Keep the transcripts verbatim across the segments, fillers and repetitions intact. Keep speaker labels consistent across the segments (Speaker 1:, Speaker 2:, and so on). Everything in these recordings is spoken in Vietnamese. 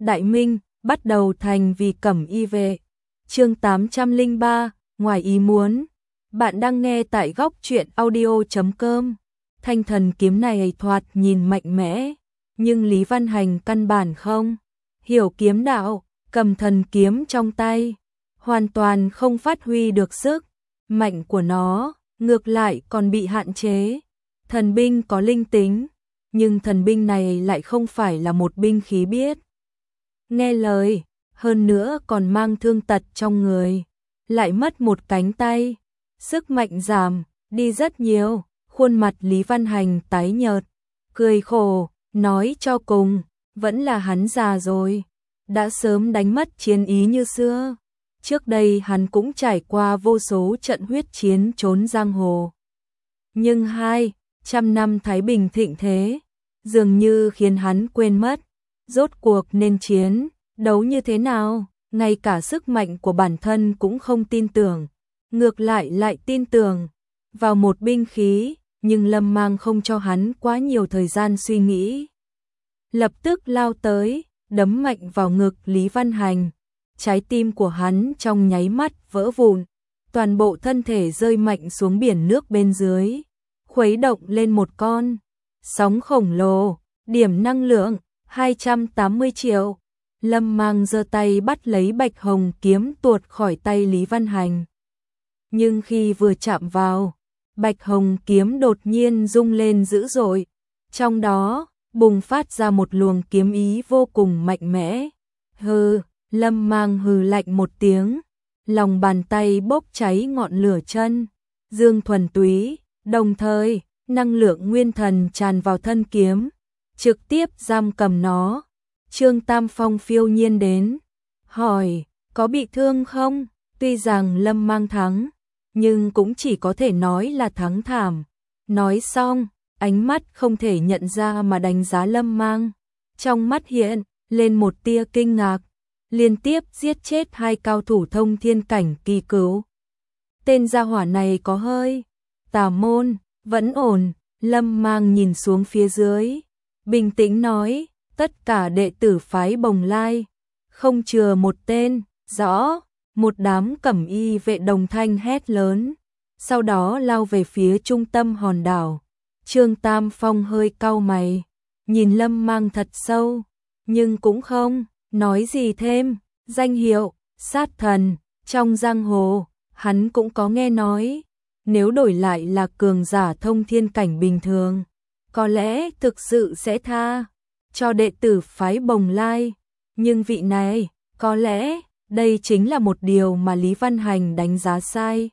Speaker 1: Đại Minh, bắt đầu thành vì Cẩm Y vệ. Chương tám trăm lẻ ba, ngoài ý muốn. Bạn đang nghe tại góc truyện audio chấm com. Thanh thần kiếm này thoạt nhìn mạnh mẽ, nhưng Lý Văn Hành căn bản không hiểu kiếm đạo, cầm thần kiếm trong tay, hoàn toàn không phát huy được sức mạnh của nó, ngược lại còn bị hạn chế. Thần binh có linh tính, nhưng thần binh này lại không phải là một binh khí biết nghe lời, hơn nữa còn mang thương tật trong người, lại mất một cánh tay, sức mạnh giảm đi rất nhiều. Khuôn mặt Lý Văn Hành tái nhợt, cười khổ, nói cho cùng, vẫn là hắn già rồi, đã sớm đánh mất chiến ý như xưa. Trước đây hắn cũng trải qua vô số trận huyết chiến trốn giang hồ. Nhưng hai trăm năm thái bình thịnh thế, dường như khiến hắn quên mất, rốt cuộc nên chiến, đấu như thế nào, ngay cả sức mạnh của bản thân cũng không tin tưởng, ngược lại lại tin tưởng vào một binh khí. Nhưng Lâm Mang không cho hắn quá nhiều thời gian suy nghĩ. Lập tức lao tới, đấm mạnh vào ngực Lý Văn Hành. Trái tim của hắn trong nháy mắt vỡ vụn, toàn bộ thân thể rơi mạnh xuống biển nước bên dưới, khuấy động lên một con sóng khổng lồ, điểm năng lượng hai trăm tám mươi triệu. Lâm Mang giơ tay bắt lấy Bạch Hồng kiếm tuột khỏi tay Lý Văn Hành. Nhưng khi vừa chạm vào, Bạch Hồng kiếm đột nhiên rung lên dữ dội, trong đó bùng phát ra một luồng kiếm ý vô cùng mạnh mẽ. Hừ, Lâm Mang hừ lạnh một tiếng, lòng bàn tay bốc cháy ngọn lửa chân dương thuần túy, đồng thời năng lượng nguyên thần tràn vào thân kiếm, trực tiếp giam cầm nó. Trương Tam Phong phiêu nhiên đến, hỏi, có bị thương không? Tuy rằng Lâm Mang thắng, nhưng cũng chỉ có thể nói là thắng thảm. Nói xong, ánh mắt không thể nhận ra mà đánh giá Lâm Mang. Trong mắt hiện lên một tia kinh ngạc, liên tiếp giết chết hai cao thủ thông thiên cảnh kỳ cửu. Tên gia hỏa này có hơi tà môn, vẫn ổn. Lâm Mang nhìn xuống phía dưới, bình tĩnh nói, tất cả đệ tử phái Bồng Lai, không chừa một tên. Rõ. Một đám Cẩm Y vệ đồng thanh hét lớn, sau đó lao về phía trung tâm hòn đảo. Trương Tam Phong hơi cau mày, nhìn Lâm Mang thật sâu, nhưng cũng không nói gì thêm. Danh hiệu sát thần trong giang hồ, hắn cũng có nghe nói, nếu đổi lại là cường giả thông thiên cảnh bình thường, có lẽ thực sự sẽ tha cho đệ tử phái Bồng Lai, nhưng vị này, có lẽ đây chính là một điều mà Lý Văn Hành đánh giá sai.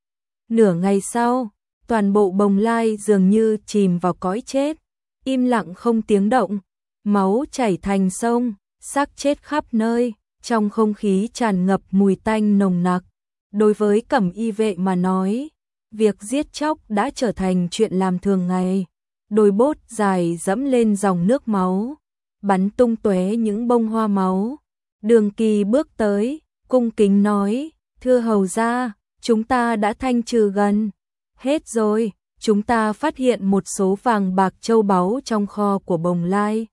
Speaker 1: Nửa ngày sau, toàn bộ Bồng Lai dường như chìm vào cõi chết, im lặng không tiếng động, máu chảy thành sông, xác chết khắp nơi, trong không khí tràn ngập mùi tanh nồng nặc. Đối với Cẩm Y vệ mà nói, việc giết chóc đã trở thành chuyện làm thường ngày. Đôi bốt dài dẫm lên dòng nước máu, bắn tung tóe những bông hoa máu. Đường Kỳ bước tới, cung kính nói, thưa hầu gia, chúng ta đã thanh trừ gần hết rồi, chúng ta phát hiện một số vàng bạc châu báu trong kho của Bồng Lai.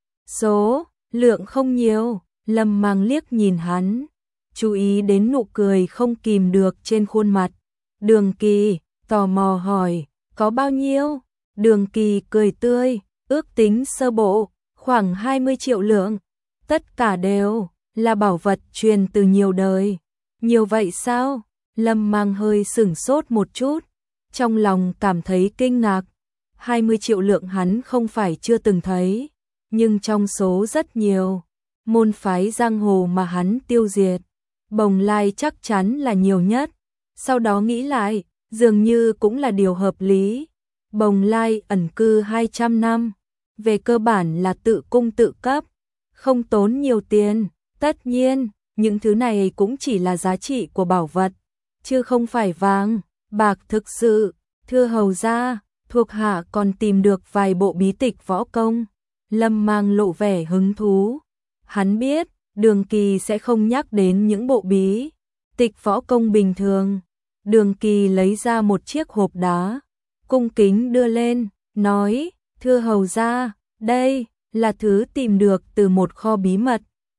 Speaker 1: Số lượng không nhiều. Lâm Mang liếc nhìn hắn, chú ý đến nụ cười không kìm được trên khuôn mặt. Đường Kỳ tò mò hỏi, có bao nhiêu? Đường Kỳ cười tươi, ước tính sơ bộ, khoảng hai mươi triệu lượng. Tất cả đều là bảo vật truyền từ nhiều đời. Nhiều vậy sao? Lâm Mang hơi sửng sốt một chút, trong lòng cảm thấy kinh ngạc. hai mươi triệu lượng hắn không phải chưa từng thấy, nhưng trong số rất nhiều môn phái giang hồ mà hắn tiêu diệt, Bồng Lai chắc chắn là nhiều nhất. Sau đó nghĩ lại, dường như cũng là điều hợp lý. Bồng Lai ẩn cư hai trăm năm, về cơ bản là tự cung tự cấp, không tốn nhiều tiền. Tất nhiên, những thứ này cũng chỉ là giá trị của bảo vật, chứ không phải vàng, bạc thực sự. Thưa hầu gia, thuộc hạ còn tìm được vài bộ bí tịch võ công. Lâm Mang lộ vẻ hứng thú. Hắn biết, Đường Kỳ sẽ không nhắc đến những bộ bí tịch võ công bình thường. Đường Kỳ lấy ra một chiếc hộp đá, cung kính đưa lên, nói, thưa hầu gia, đây là thứ tìm được từ một kho bí mật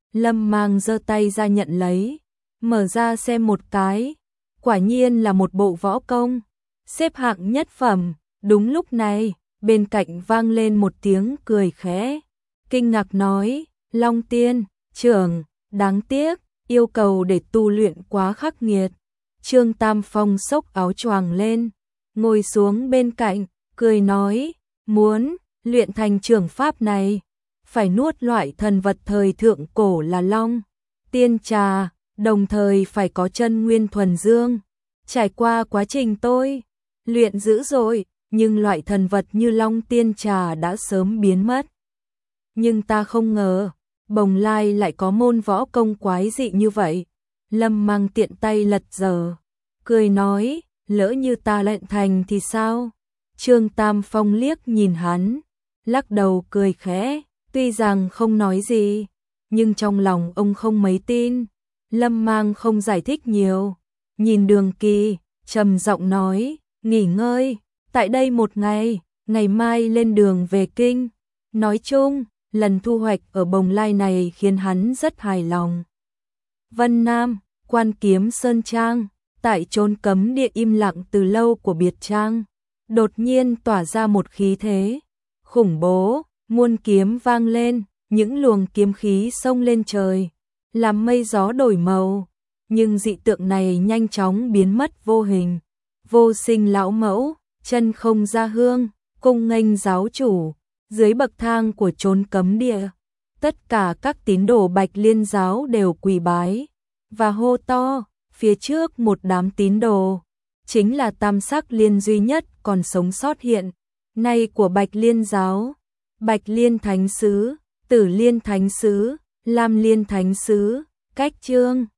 Speaker 1: Lâm Mang giơ tay ra nhận lấy, mở ra xem một cái, quả nhiên là một bộ võ công, xếp hạng nhất phẩm. Đúng lúc này, bên cạnh vang lên một tiếng cười khẽ, kinh ngạc nói, Long Tiên, trưởng, đáng tiếc, yêu cầu để tu luyện quá khắc nghiệt. Trương Tam Phong xốc áo choàng lên, ngồi xuống bên cạnh, cười nói, muốn luyện thành trường pháp này, phải nuốt loại thần vật thời thượng cổ là Long Tiên Trà, đồng thời phải có chân nguyên thuần dương. Trải qua quá trình tôi luyện dữ dội, nhưng loại thần vật như Long Tiên Trà đã sớm biến mất. Nhưng ta không ngờ, Bồng Lai lại có môn võ công quái dị như vậy. Lâm Mang tiện tay lật dở, cười nói, lỡ như ta luyện thành thì sao? Trương Tam Phong liếc nhìn hắn, lắc đầu cười khẽ, tuy rằng không nói gì, nhưng trong lòng ông không mấy tin. Lâm Mang không giải thích nhiều, nhìn Đường Kỳ, trầm giọng nói, nghỉ ngơi, tại đây một ngày, ngày mai lên đường về kinh. Nói chung, lần thu hoạch ở Bồng Lai này khiến hắn rất hài lòng. Vân Nam, Quan Kiếm Sơn Trang, tại chốn cấm địa im lặng từ lâu của biệt trang, đột nhiên tỏa ra một khí thế khủng bố, muôn kiếm vang lên, những luồng kiếm khí xông lên trời, làm mây gió đổi màu, nhưng dị tượng này nhanh chóng biến mất vô hình. Vô Sinh lão mẫu, chân không ra hương, cung nghênh giáo chủ. Dưới bậc thang của chốn cấm địa, tất cả các tín đồ Bạch Liên giáo đều quỳ bái và hô to. Phía trước một đám tín đồ, chính là tam sắc liên duy nhất còn sống sót hiện nay của Bạch Liên giáo, Bạch Liên Thánh Sứ, Tử Liên Thánh Sứ, Lam Liên Thánh Sứ, Cách Trương.